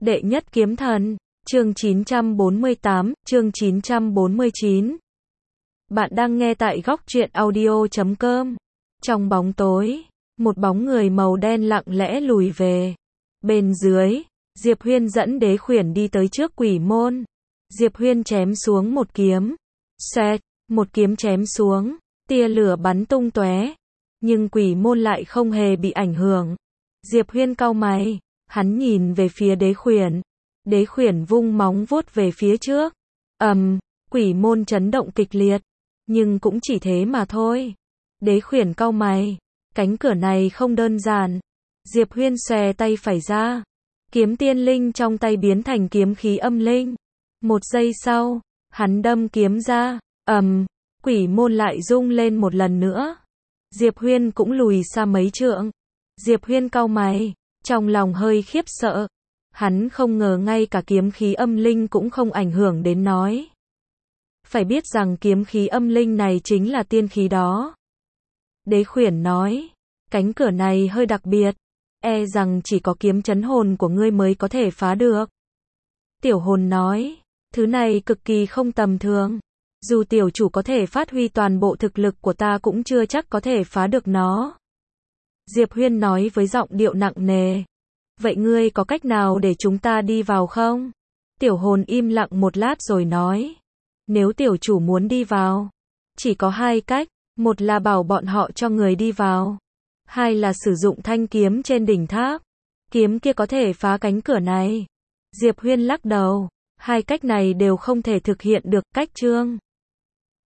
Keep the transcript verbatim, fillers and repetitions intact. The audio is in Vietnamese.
Đệ nhất kiếm thần, chương chín trăm bốn mươi tám, chương chín trăm bốn mươi chín. Bạn đang nghe tại góc truyện audio chấm com. Trong bóng tối, một bóng người màu đen lặng lẽ lùi về. Bên dưới, Diệp Huyên dẫn Đế Khuyển đi tới trước quỷ môn. Diệp Huyên chém xuống một kiếm. Xoẹt, một kiếm chém xuống, tia lửa bắn tung tóe. Nhưng quỷ môn lại không hề bị ảnh hưởng. Diệp Huyên cau mày, hắn nhìn về phía Đế Khuyển. Đế Khuyển vung móng vuốt về phía trước. Ầm, um, quỷ môn chấn động kịch liệt. Nhưng cũng chỉ thế mà thôi. Đế Khuyển cau mày, cánh cửa này không đơn giản. Diệp Huyên xòe tay phải ra. Kiếm tiên linh trong tay biến thành kiếm khí âm linh. Một giây sau, hắn đâm kiếm ra. Ầm, um, quỷ môn lại rung lên một lần nữa. Diệp Huyên cũng lùi xa mấy trượng. Diệp Huyên cau mày, trong lòng hơi khiếp sợ. Hắn không ngờ ngay cả kiếm khí âm linh cũng không ảnh hưởng đến nói. Phải biết rằng kiếm khí âm linh này chính là tiên khí đó. Đế Khuyển nói, cánh cửa này hơi đặc biệt, e rằng chỉ có kiếm chấn hồn của ngươi mới có thể phá được. Tiểu hồn nói, thứ này cực kỳ không tầm thường. Dù tiểu chủ có thể phát huy toàn bộ thực lực của ta cũng chưa chắc có thể phá được nó. Diệp Huyên nói với giọng điệu nặng nề. Vậy ngươi có cách nào để chúng ta đi vào không? Tiểu hồn im lặng một lát rồi nói. Nếu tiểu chủ muốn đi vào, chỉ có hai cách. Một là bảo bọn họ cho người đi vào. Hai là sử dụng thanh kiếm trên đỉnh tháp. Kiếm kia có thể phá cánh cửa này. Diệp Huyên lắc đầu. Hai cách này đều không thể thực hiện được. Cách chương